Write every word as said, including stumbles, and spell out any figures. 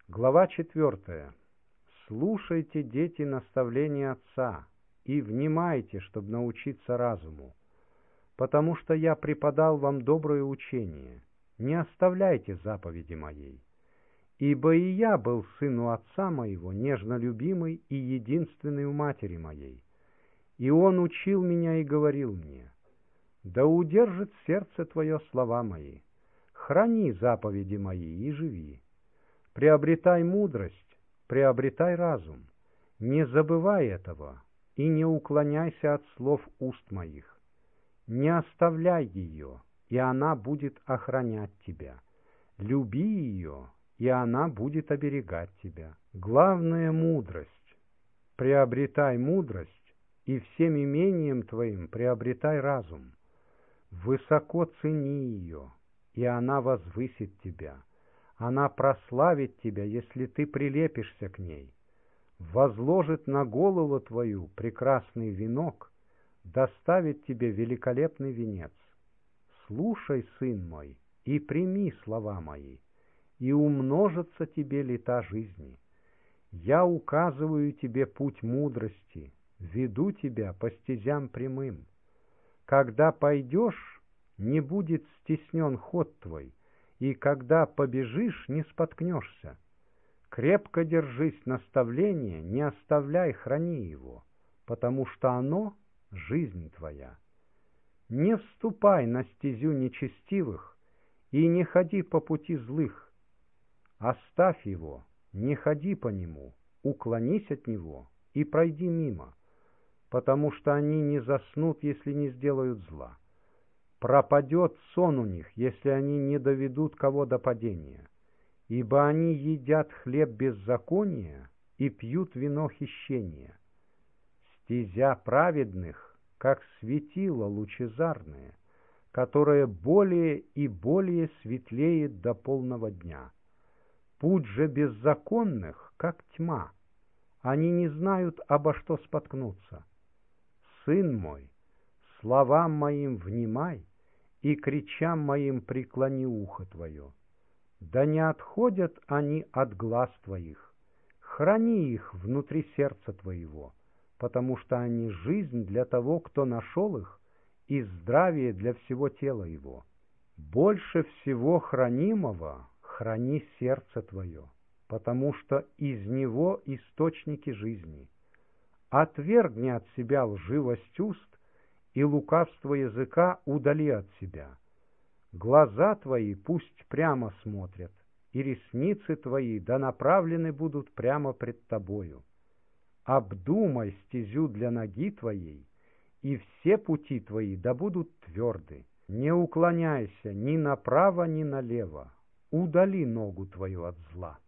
Глава четвертая. Слушайте, дети, наставления отца, и внимайте, чтобы научиться разуму, потому что я преподал вам доброе учение. Не оставляйте заповеди моей. Ибо и я был сын у отца моего, нежно любимый и единственный у матери моей. И он учил меня и говорил мне: да удержит сердце твое слова мои, храни заповеди мои и живи. Приобретай мудрость, приобретай разум, не забывай этого и не уклоняйся от слов уст моих. Не оставляй ее, и она будет охранять тебя. Люби ее, и она будет оберегать тебя. Главное — мудрость. Приобретай мудрость, и всем имением твоим приобретай разум. Высоко цени ее, и она возвысит тебя. Она прославит тебя, если ты прилепишься к ней. Возложит на голову твою прекрасный венок, доставит тебе великолепный венец. Слушай, сын мой, и прими слова мои, и умножатся тебе лета жизни. Я указываю тебе путь мудрости, веду тебя по стезям прямым. Когда пойдешь, не будет стеснен ход твой, и когда побежишь, не споткнешься. Крепко держись наставления, не оставляй, храни его, потому что оно — жизнь твоя. Не вступай на стезю нечестивых и не ходи по пути злых. Оставь его, не ходи по нему, уклонись от него и пройди мимо, потому что они не заснут, если не сделают зла. Пропадет сон у них, если они не доведут кого до падения, ибо они едят хлеб беззакония и пьют вино хищения. Стезя праведных, как светило лучезарное, которое более и более светлеет до полного дня. Путь же беззаконных, как тьма, они не знают, обо что споткнуться. Сын мой, словам моим внимай, и кричам моим преклони ухо твое. Да не отходят они от глаз твоих, храни их внутри сердца твоего, потому что они жизнь для того, кто нашел их, и здравие для всего тела его. Больше всего хранимого храни сердце твое, потому что из него источники жизни. Отвергни от себя лживость уст, и лукавство языка удали от себя. Глаза твои пусть прямо смотрят, и ресницы твои да направлены будут прямо пред тобою. Обдумай стезю для ноги твоей, и все пути твои да будут тверды. Не уклоняйся ни направо, ни налево, удали ногу твою от зла.